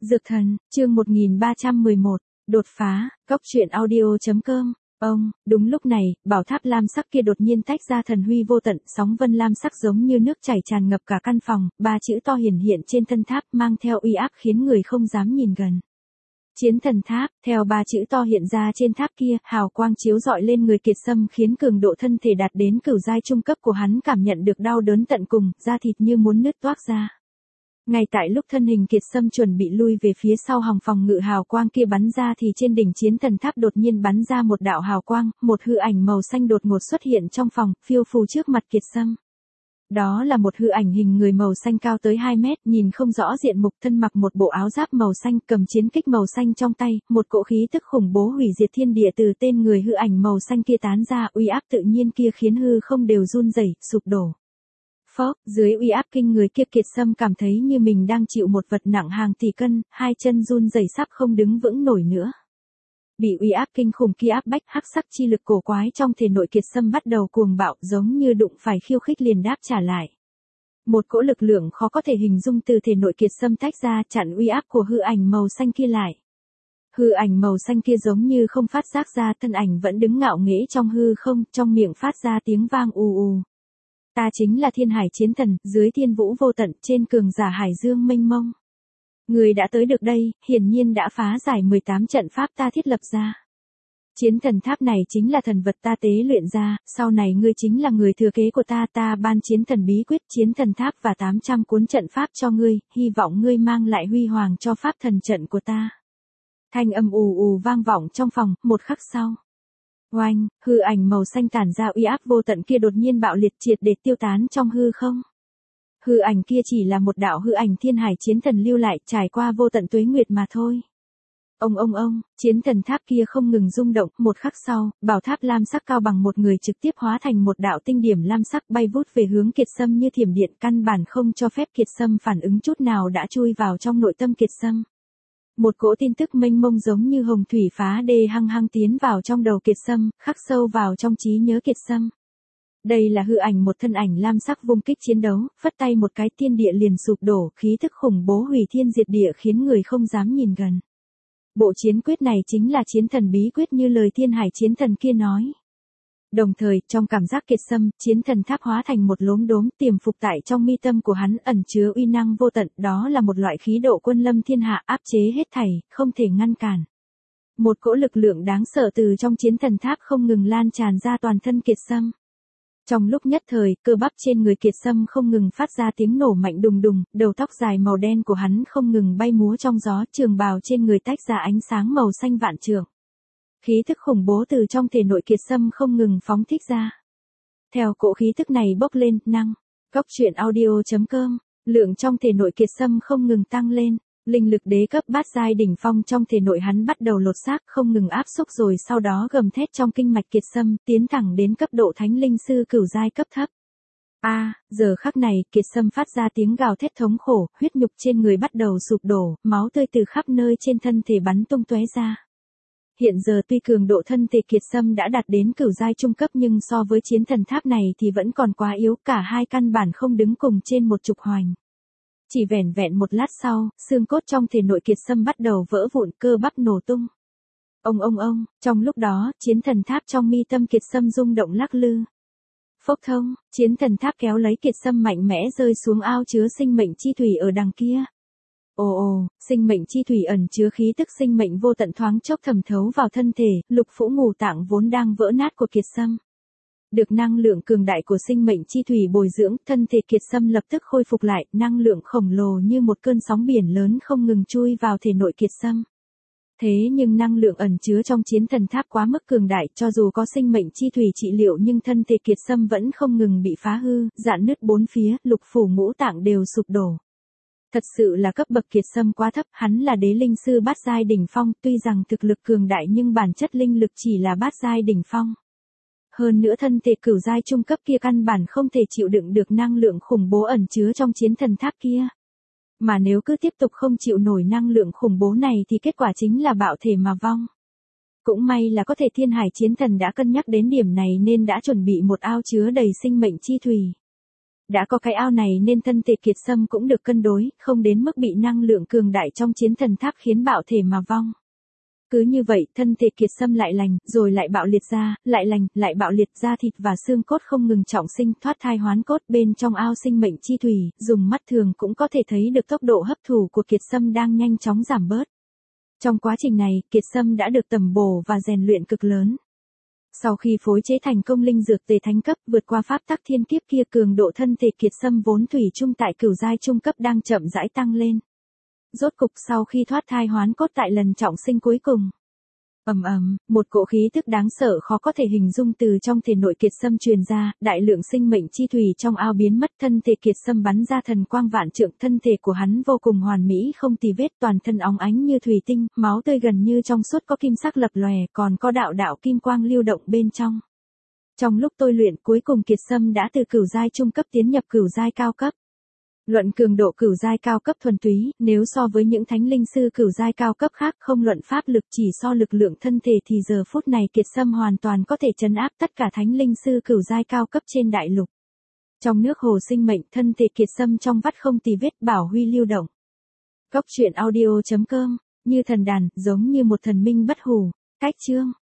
Dược thần, chương 1311, đột phá, góc truyện audio.com. Đúng lúc này, bảo tháp lam sắc kia đột nhiên tách ra thần huy vô tận, sóng vân lam sắc giống như nước chảy tràn ngập cả căn phòng, ba chữ to hiển hiện trên thân tháp mang theo uy áp khiến người không dám nhìn gần. Chiến thần tháp, theo ba chữ to hiện ra trên tháp kia, hào quang chiếu rọi lên người Kiệt Sâm khiến cường độ thân thể đạt đến cửu giai trung cấp của hắn cảm nhận được đau đớn tận cùng, da thịt như muốn nứt toác ra. Ngay tại lúc thân hình Kiệt Sâm chuẩn bị lui về phía sau hòng phòng ngự hào quang kia bắn ra thì trên đỉnh chiến thần tháp đột nhiên bắn ra một đạo hào quang, một hư ảnh màu xanh đột ngột xuất hiện trong phòng, phiêu phù trước mặt Kiệt Sâm. Đó là một hư ảnh hình người màu xanh cao tới 2 mét, nhìn không rõ diện mục, thân mặc một bộ áo giáp màu xanh, cầm chiến kích màu xanh trong tay, một cỗ khí tức khủng bố hủy diệt thiên địa từ tên người hư ảnh màu xanh kia tán ra, uy áp tự nhiên kia khiến hư không đều run rẩy, sụp đổ. Phốc, dưới uy áp kinh người kia Kiệt Sâm cảm thấy như mình đang chịu một vật nặng hàng tỷ cân, hai chân run rẩy sắp không đứng vững nổi nữa. Bị uy áp kinh khủng kia áp bách, hắc sắc chi lực cổ quái trong thể nội Kiệt Sâm bắt đầu cuồng bạo, giống như đụng phải khiêu khích liền đáp trả lại. Một cỗ lực lượng khó có thể hình dung từ thể nội Kiệt Sâm tách ra, chặn uy áp của hư ảnh màu xanh kia lại. Hư ảnh màu xanh kia giống như không phát giác ra, thân ảnh vẫn đứng ngạo nghễ trong hư không, trong miệng phát ra tiếng vang ù ù. Ta chính là Thiên Hải Chiến Thần, dưới thiên vũ vô tận, trên cường giả hải dương mênh mông. Người đã tới được đây, hiển nhiên đã phá giải 18 trận pháp ta thiết lập ra. Chiến thần tháp này chính là thần vật ta tế luyện ra, sau này ngươi chính là người thừa kế của ta, ta ban chiến thần bí quyết, chiến thần tháp và 800 cuốn trận pháp cho ngươi, hy vọng ngươi mang lại huy hoàng cho pháp thần trận của ta. Thanh âm ù ù vang vọng trong phòng, một khắc sau. Oanh, hư ảnh màu xanh tản ra uy áp vô tận kia đột nhiên bạo liệt triệt để tiêu tán trong hư không. Hư ảnh kia chỉ là một đạo hư ảnh Thiên Hải Chiến Thần lưu lại, trải qua vô tận tuế nguyệt mà thôi. Ông, chiến thần tháp kia không ngừng rung động, một khắc sau, bảo tháp lam sắc cao bằng một người trực tiếp hóa thành một đạo tinh điểm lam sắc bay vút về hướng Kiệt Sâm như thiểm điện, căn bản không cho phép Kiệt Sâm phản ứng chút nào đã chui vào trong nội tâm Kiệt Sâm. Một cỗ tin tức mênh mông giống như hồng thủy phá đê hăng hăng tiến vào trong đầu Kiệt Sâm, khắc sâu vào trong trí nhớ Kiệt Sâm. Đây là hư ảnh một thân ảnh lam sắc vung kích chiến đấu, phất tay một cái thiên địa liền sụp đổ, khí thức khủng bố hủy thiên diệt địa khiến người không dám nhìn gần. Bộ chiến quyết này chính là chiến thần bí quyết như lời Thiên Hải Chiến Thần kia nói. Đồng thời, trong cảm giác Kiệt Sâm, chiến thần tháp hóa thành một lốm đốm tiềm phục tại trong mi tâm của hắn, ẩn chứa uy năng vô tận, đó là một loại khí độ quân lâm thiên hạ, áp chế hết thảy, không thể ngăn cản. Một cỗ lực lượng đáng sợ từ trong chiến thần tháp không ngừng lan tràn ra toàn thân Kiệt Sâm. Trong lúc nhất thời, cơ bắp trên người Kiệt Sâm không ngừng phát ra tiếng nổ mạnh đùng đùng, đầu tóc dài màu đen của hắn không ngừng bay múa trong gió, trường bào trên người tách ra ánh sáng màu xanh vạn trượng. Khí thức khủng bố từ trong thể nội Kiệt Sâm không ngừng phóng thích ra. Theo cỗ khí thức này bốc lên, góc truyện audio.com, lượng trong thể nội Kiệt Sâm không ngừng tăng lên. Linh lực đế cấp bát giai đỉnh phong trong thể nội hắn bắt đầu lột xác, không ngừng áp xúc rồi sau đó gầm thét trong kinh mạch Kiệt Sâm, tiến thẳng đến cấp độ thánh linh sư cửu giai cấp thấp. Giờ khắc này, Kiệt Sâm phát ra tiếng gào thét thống khổ, huyết nhục trên người bắt đầu sụp đổ, máu tươi từ khắp nơi trên thân thể bắn tung tóe ra. Hiện giờ tuy cường độ thân thể Kiệt Sâm đã đạt đến cửu giai trung cấp nhưng so với chiến thần tháp này thì vẫn còn quá yếu, cả hai căn bản không đứng cùng trên một trục hoành. Chỉ vẻn vẹn một lát sau, xương cốt trong thể nội Kiệt Sâm bắt đầu vỡ vụn, cơ bắp nổ tung. Trong lúc đó, chiến thần tháp trong mi tâm Kiệt Sâm rung động lắc lư. Phốc thông, chiến thần tháp kéo lấy Kiệt Sâm mạnh mẽ rơi xuống ao chứa sinh mệnh chi thủy ở đằng kia. Sinh mệnh chi thủy ẩn chứa khí tức sinh mệnh vô tận thoáng chốc thẩm thấu vào thân thể, lục phủ ngũ tạng vốn đang vỡ nát của Kiệt Sâm. Được năng lượng cường đại của sinh mệnh chi thủy bồi dưỡng, thân thể Kiệt Sâm lập tức khôi phục lại, năng lượng khổng lồ như một cơn sóng biển lớn không ngừng chui vào thể nội Kiệt Sâm. Thế nhưng năng lượng ẩn chứa trong chiến thần tháp quá mức cường đại, cho dù có sinh mệnh chi thủy trị liệu nhưng thân thể Kiệt Sâm vẫn không ngừng bị phá hư, rạn nứt bốn phía, lục phủ ngũ tạng đều sụp đổ. Thật sự là cấp bậc Kiệt Sâm quá thấp, hắn là đế linh sư bát giai đỉnh phong, tuy rằng thực lực cường đại nhưng bản chất linh lực chỉ là bát giai đỉnh phong. Hơn nữa thân thể cửu giai trung cấp kia căn bản không thể chịu đựng được năng lượng khủng bố ẩn chứa trong chiến thần tháp kia. Mà nếu cứ tiếp tục không chịu nổi năng lượng khủng bố này thì kết quả chính là bạo thể mà vong. Cũng may là có thể Thiên Hải Chiến Thần đã cân nhắc đến điểm này nên đã chuẩn bị một ao chứa đầy sinh mệnh chi thủy. Đã có cái ao này nên thân thể Kiệt Sâm cũng được cân đối, không đến mức bị năng lượng cường đại trong chiến thần tháp khiến bạo thể mà vong. Cứ như vậy, thân thể Kiệt Sâm lại lành, rồi lại bạo liệt ra, lại lành, lại bạo liệt ra, thịt và xương cốt không ngừng trọng sinh, thoát thai hoán cốt bên trong ao sinh mệnh chi thủy, dùng mắt thường cũng có thể thấy được tốc độ hấp thụ của Kiệt Sâm đang nhanh chóng giảm bớt. Trong quá trình này, Kiệt Sâm đã được tẩm bổ và rèn luyện cực lớn. Sau khi phối chế thành công linh dược tề thánh cấp vượt qua pháp tắc thiên kiếp kia, cường độ thân thể Kiệt Sâm vốn thủy chung tại cửu giai trung cấp đang chậm rãi tăng lên. Rốt cục sau khi thoát thai hoán cốt tại lần trọng sinh cuối cùng. Một cỗ khí tức đáng sợ khó có thể hình dung từ trong thể nội Kiệt Sâm truyền ra, đại lượng sinh mệnh chi thủy trong ao biến mất, thân thể Kiệt Sâm bắn ra thần quang vạn trượng, thân thể của hắn vô cùng hoàn mỹ không tì vết, toàn thân óng ánh như thủy tinh, máu tươi gần như trong suốt có kim sắc lập lòe, còn có đạo đạo kim quang lưu động bên trong. Trong lúc tôi luyện, cuối cùng Kiệt Sâm đã từ cửu giai trung cấp tiến nhập cửu giai cao cấp. Luận cường độ cửu giai cao cấp thuần túy, nếu so với những thánh linh sư cửu giai cao cấp khác, không luận pháp lực, chỉ so lực lượng thân thể thì giờ phút này Kiệt Sâm hoàn toàn có thể trấn áp tất cả thánh linh sư cửu giai cao cấp trên đại lục. Trong nước hồ sinh mệnh, thân thể Kiệt Sâm trong vắt không tì vết, bảo huy lưu động. Góc truyện audio.com, như thần đàn, giống như một thần minh bất hủ. Cách chương